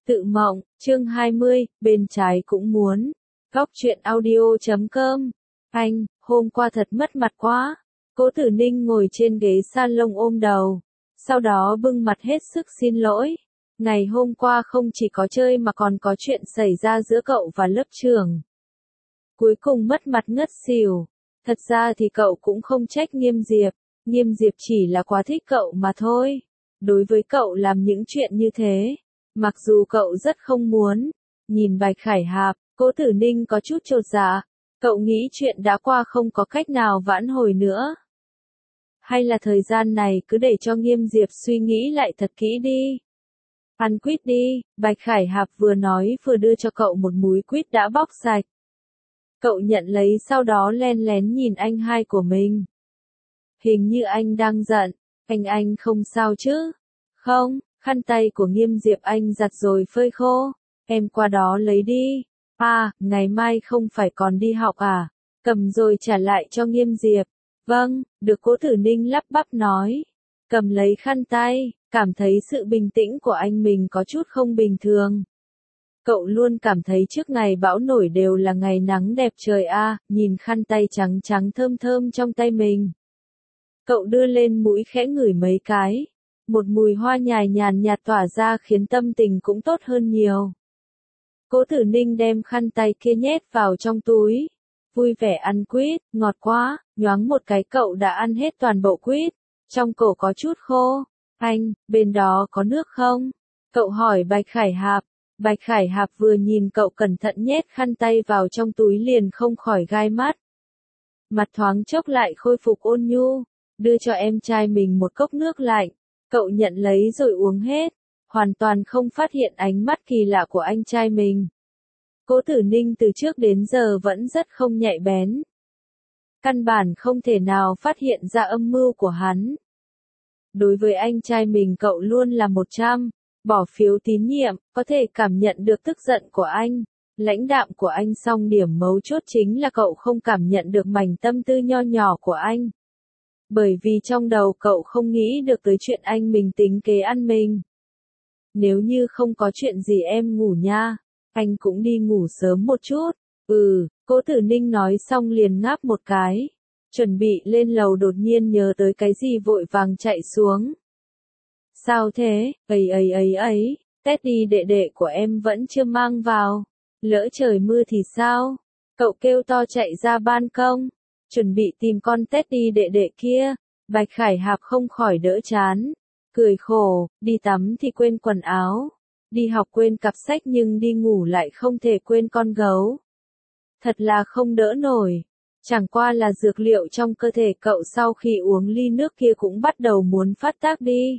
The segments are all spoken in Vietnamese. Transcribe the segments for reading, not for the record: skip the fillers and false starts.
Tự mộng, chương 20, bên trái cũng muốn. Góc truyện audio.com. Anh, hôm qua thật mất mặt quá. Cố Tử Ninh ngồi trên ghế salon ôm đầu. Sau đó bưng mặt hết sức xin lỗi. Ngày hôm qua không chỉ có chơi mà còn có chuyện xảy ra giữa cậu và lớp trưởng. Cuối cùng mất mặt ngất xỉu. Thật ra thì cậu cũng không trách Nghiêm Diệp. Nghiêm Diệp chỉ là quá thích cậu mà thôi. Đối với cậu làm những chuyện như thế. Mặc dù cậu rất không muốn, nhìn Bạch Khải Hạp, Cố Tử Ninh có chút chột dạ. Cậu nghĩ chuyện đã qua không có cách nào vãn hồi nữa. Hay là thời gian này cứ để cho Nghiêm Diệp suy nghĩ lại thật kỹ đi. Ăn quýt đi, Bạch Khải Hạp vừa nói vừa đưa cho cậu một múi quýt đã bóc sạch. Cậu nhận lấy sau đó len lén nhìn anh hai của mình. Hình như anh đang giận, anh không sao chứ? Không. Khăn tay của Nghiêm Diệp anh giặt rồi phơi khô, em qua đó lấy đi. À, ngày mai không phải còn đi học à? Cầm rồi trả lại cho Nghiêm Diệp. Vâng, được. Cố Tử Ninh lắp bắp nói. Cầm lấy khăn tay, cảm thấy sự bình tĩnh của anh mình có chút không bình thường. Cậu luôn cảm thấy trước ngày bão nổi đều là ngày nắng đẹp trời a, nhìn khăn tay trắng trắng thơm thơm trong tay mình. Cậu đưa lên mũi khẽ ngửi mấy cái. Một mùi hoa nhài nhàn nhạt tỏa ra khiến tâm tình cũng tốt hơn nhiều. Cố Tử Ninh đem khăn tay kia nhét vào trong túi. Vui vẻ ăn quýt, ngọt quá, nhoáng một cái cậu đã ăn hết toàn bộ quýt. Trong cổ có chút khô. Anh, bên đó có nước không? Cậu hỏi Bạch Khải Hạp. Bạch Khải Hạp vừa nhìn cậu cẩn thận nhét khăn tay vào trong túi liền không khỏi gai mắt. Mặt thoáng chốc lại khôi phục ôn nhu, đưa cho em trai mình một cốc nước lạnh. Cậu nhận lấy rồi uống hết, hoàn toàn không phát hiện ánh mắt kỳ lạ của anh trai mình. Cố Tử Ninh từ trước đến giờ vẫn rất không nhạy bén. Căn bản không thể nào phát hiện ra âm mưu của hắn. Đối với anh trai mình cậu luôn là 100, bỏ phiếu tín nhiệm, có thể cảm nhận được tức giận của anh, lãnh đạm của anh, song điểm mấu chốt chính là cậu không cảm nhận được mảnh tâm tư nho nhỏ của anh. Bởi vì trong đầu cậu không nghĩ được tới chuyện anh mình tính kế ăn mình. Nếu như không có chuyện gì em ngủ nha, anh cũng đi ngủ sớm một chút. Cố Tử Ninh nói xong liền ngáp một cái. Chuẩn bị lên lầu đột nhiên nhớ tới cái gì vội vàng chạy xuống. Sao thế, ấy, Teddy đệ đệ của em vẫn chưa mang vào. Lỡ trời mưa thì sao? Cậu kêu to chạy ra ban công. Chuẩn bị tìm con Teddy đệ đệ kia. Bạch Khải Hạp không khỏi đỡ chán. Cười khổ, đi tắm thì quên quần áo. Đi học quên cặp sách nhưng đi ngủ lại không thể quên con gấu. Thật là không đỡ nổi. Chẳng qua là dược liệu trong cơ thể cậu sau khi uống ly nước kia cũng bắt đầu muốn phát tác đi.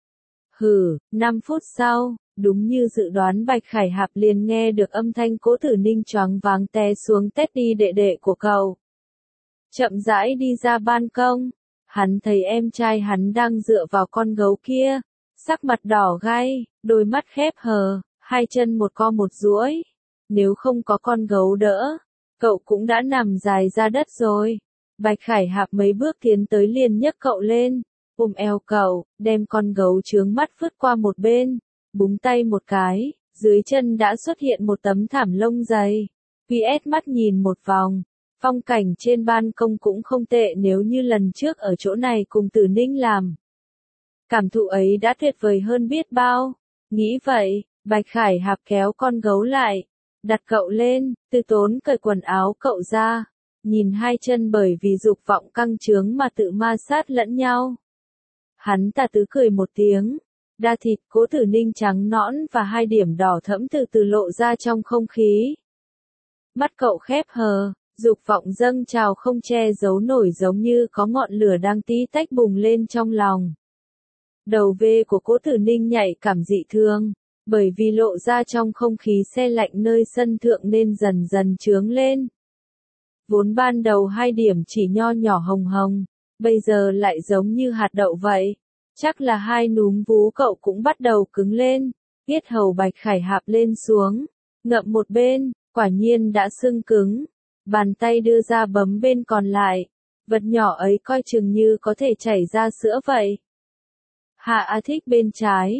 5 phút sau, đúng như dự đoán Bạch Khải Hạp liền nghe được âm thanh Cố Tử Ninh choáng váng té xuống Teddy đệ đệ của cậu. Chậm rãi đi ra ban công, hắn thấy em trai hắn đang dựa vào con gấu kia, sắc mặt đỏ gay, đôi mắt khép hờ, hai chân một co một duỗi. Nếu không có con gấu đỡ, cậu cũng đã nằm dài ra đất rồi. Bạch Khải Hạp mấy bước tiến tới liền nhấc cậu lên, ôm eo cậu, đem con gấu chướng mắt vứt qua một bên, búng tay một cái, dưới chân đã xuất hiện một tấm thảm lông dày. PS mắt nhìn một vòng, phong cảnh trên ban công cũng không tệ nếu như lần trước ở chỗ này cùng Tử Ninh làm. Cảm thụ ấy đã tuyệt vời hơn biết bao. Nghĩ vậy, Bạch Khải Hạp kéo con gấu lại, đặt cậu lên, từ tốn cởi quần áo cậu ra, nhìn hai chân bởi vì dục vọng căng trướng mà tự ma sát lẫn nhau. Hắn tà tứ cười một tiếng, da thịt Cố Tử Ninh trắng nõn và hai điểm đỏ thẫm từ từ lộ ra trong không khí. Mắt cậu khép hờ, dục vọng dâng trào không che giấu nổi giống như có ngọn lửa đang tí tách bùng lên trong lòng. Đầu ve của Cố Tử Ninh nhạy cảm dị thường, bởi vì lộ ra trong không khí se lạnh nơi sân thượng nên dần dần chướng lên. Vốn ban đầu hai điểm chỉ nho nhỏ hồng hồng, bây giờ lại giống như hạt đậu vậy. Chắc là hai núm vú cậu cũng bắt đầu cứng lên. Yết hầu Bạch Khải Hạp lên xuống, ngậm một bên, quả nhiên đã sưng cứng. Bàn tay đưa ra bấm bên còn lại. Vật nhỏ ấy coi chừng như có thể chảy ra sữa vậy. Hạ A thích bên trái.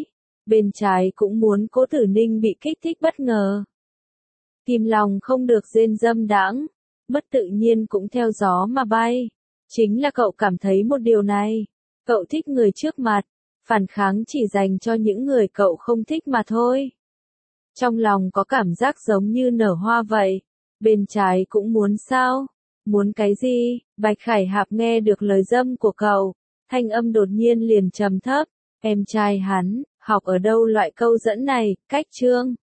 bên trái cũng muốn. Cố Tử Ninh bị kích thích bất ngờ. Kìm lòng không được rên râm đãng, mất tự nhiên cũng theo gió mà bay. Chính là cậu cảm thấy một điều này. Cậu thích người trước mặt, phản kháng chỉ dành cho những người cậu không thích mà thôi. Trong lòng có cảm giác giống như nở hoa vậy. Bên trái cũng muốn sao? Muốn cái gì? Bạch Khải Hạp nghe được lời dâm của cậu, thanh âm đột nhiên liền trầm thấp. Em trai hắn, học ở đâu loại câu dẫn này? Cách Trương